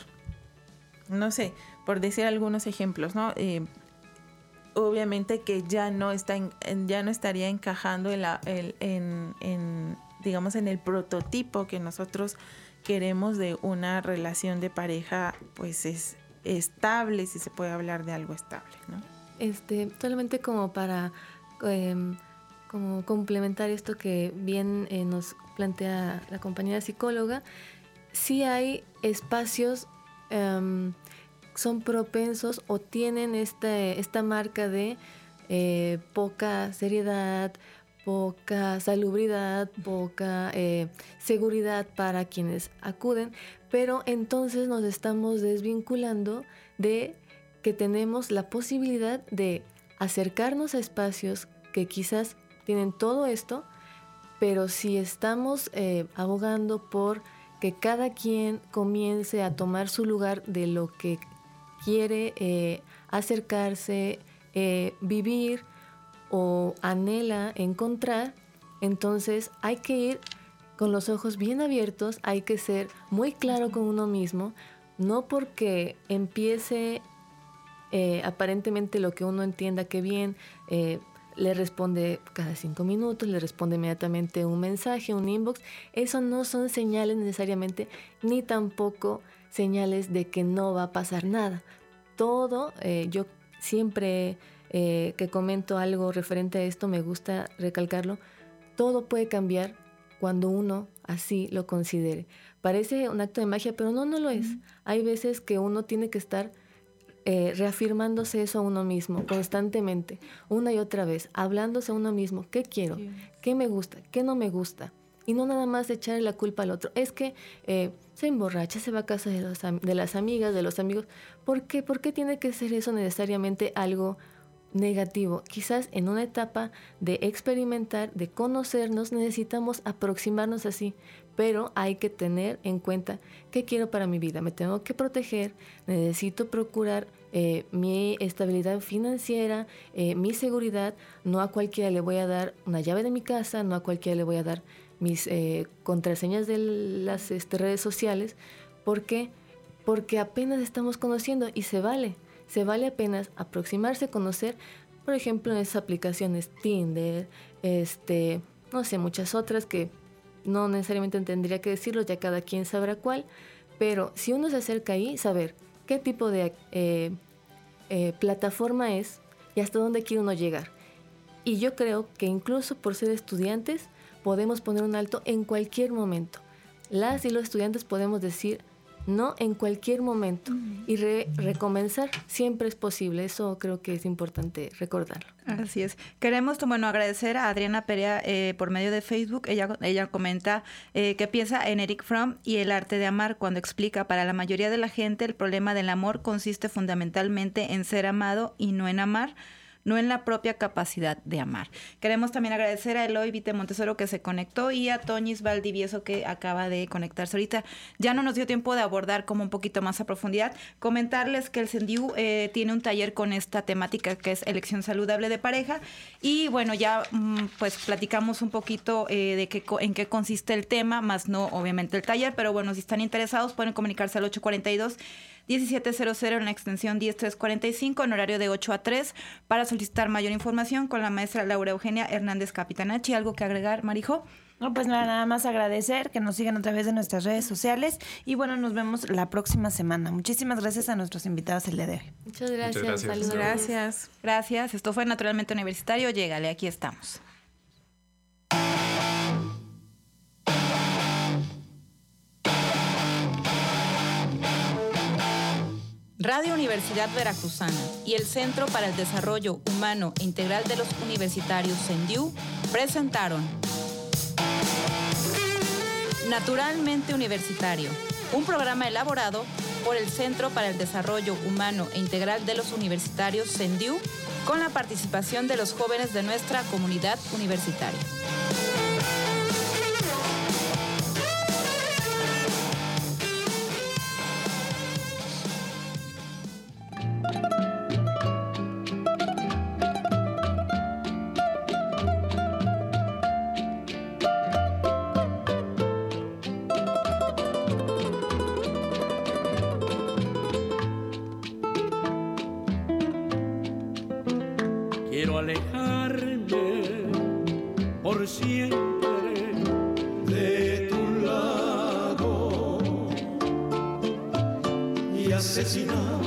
no sé, por decir algunos ejemplos, ¿no? Eh, obviamente que ya no está en, ya no estaría encajando en, la, el, en, en, digamos, en el prototipo que nosotros queremos de una relación de pareja, pues es estable, si se puede hablar de algo estable, ¿no? Este, solamente como para eh, como complementar esto que bien eh, nos plantea la compañera psicóloga, sí hay espacios um, son propensos o tienen este, esta marca de eh, poca seriedad, poca salubridad, poca eh, seguridad para quienes acuden, pero entonces nos estamos desvinculando de que tenemos la posibilidad de acercarnos a espacios que quizás tienen todo esto, pero si estamos eh, abogando por que cada quien comience a tomar su lugar de lo que quiere eh, acercarse, eh, vivir, o anhela encontrar, entonces hay que ir con los ojos bien abiertos, hay que ser muy claro con uno mismo, no porque empiece eh, aparentemente lo que uno entienda que bien, eh, le responde cada cinco minutos, le responde inmediatamente un mensaje, un inbox, eso no son señales necesariamente, ni tampoco señales de que no va a pasar nada. Todo, eh, yo siempre... Eh, que comento algo referente a esto, me gusta recalcarlo, todo puede cambiar cuando uno así lo considere. Parece un acto de magia, pero no, no lo es. Mm. Hay veces que uno tiene que estar eh, reafirmándose eso a uno mismo constantemente, una y otra vez, hablándose a uno mismo, ¿qué quiero? Sí. ¿Qué me gusta? ¿Qué no me gusta? Y no nada más echarle la culpa al otro. Es que eh, se emborracha, se va a casa de, los, de las amigas, de los amigos. ¿Por qué? ¿Por qué tiene que ser eso necesariamente algo negativo. Quizás en una etapa de experimentar, de conocernos, necesitamos aproximarnos así, pero hay que tener en cuenta qué quiero para mi vida. Me tengo que proteger, necesito procurar eh, mi estabilidad financiera, eh, mi seguridad. No a cualquiera le voy a dar una llave de mi casa, no a cualquiera le voy a dar mis eh, contraseñas de las este, redes sociales. ¿Por qué? Porque apenas estamos conociendo y se vale. Se vale apenas aproximarse, conocer, por ejemplo, en esas aplicaciones Tinder, este, no sé, muchas otras que no necesariamente tendría que decirlo, ya cada quien sabrá cuál, pero si uno se acerca ahí, saber qué tipo de eh, eh, plataforma es y hasta dónde quiere uno llegar. Y yo creo que incluso por ser estudiantes podemos poner un alto en cualquier momento. Las y los estudiantes podemos decir no en cualquier momento uh-huh. y re- recomenzar siempre es posible. Eso creo que es importante recordarlo. Así es. Queremos, bueno, agradecer a Adriana Perea eh, por medio de Facebook. Ella, ella comenta eh, que piensa en Eric Fromm y el arte de amar cuando explica: para la mayoría de la gente el problema del amor consiste fundamentalmente en ser amado y no en amar, no en la propia capacidad de amar. Queremos también agradecer a Eloy Vite Montesoro que se conectó y a Toñis Valdivieso que acaba de conectarse ahorita. Ya no nos dio tiempo de abordar como un poquito más a profundidad. Comentarles que el CENDIU eh, tiene un taller con esta temática que es elección saludable de pareja y bueno, ya mm, pues platicamos un poquito eh, de qué, en qué consiste el tema, más no obviamente el taller, pero bueno, si están interesados pueden comunicarse al ocho cuatro dos, diecisiete cero cero en la extensión diez tres cuarenta y cinco en horario de ocho a tres para solicitar mayor información con la maestra Laura Eugenia Hernández Capitanachi. ¿Algo que agregar, Marijo? No, pues nada, nada más agradecer que nos sigan a través de nuestras redes sociales y bueno, nos vemos la próxima semana. Muchísimas gracias a nuestros invitados el día de hoy. Muchas gracias. Muchas gracias. Saludos. Gracias. Gracias. Esto fue Naturalmente Universitario. Llégale, aquí estamos. Radio Universidad Veracruzana y el Centro para el Desarrollo Humano e Integral de los Universitarios CENDIU presentaron Naturalmente Universitario, un programa elaborado por el Centro para el Desarrollo Humano e Integral de los Universitarios CENDIU con la participación de los jóvenes de nuestra comunidad universitaria. Quiero alejarme por siempre de tu lado y asesinar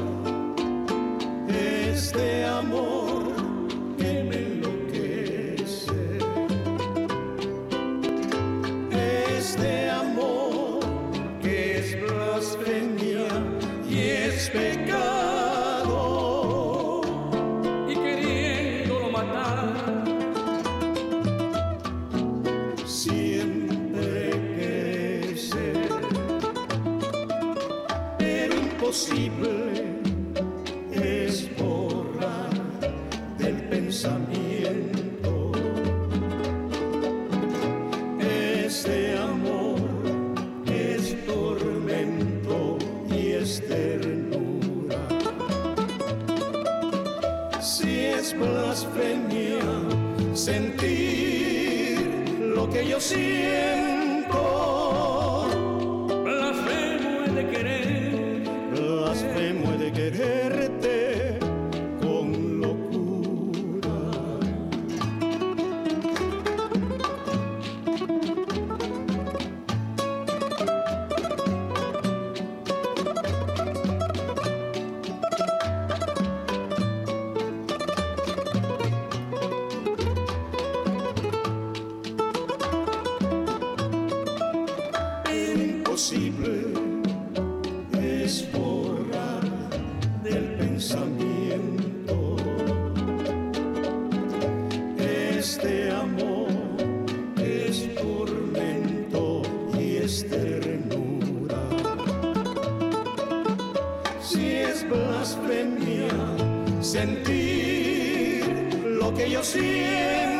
este amor que me enloquece, este amor que es blasfemia y es pecado. Imposible es borrar del pensamiento este amor que es tormento y es ternura. Si es blasfemia sentir lo que yo siento, blasfemo he de querer. Blasfemo de quererte con locura. Pero imposible es borrar del pensamiento este amor que es tormento y es ternura. Si es blasfemia sentir lo que yo siento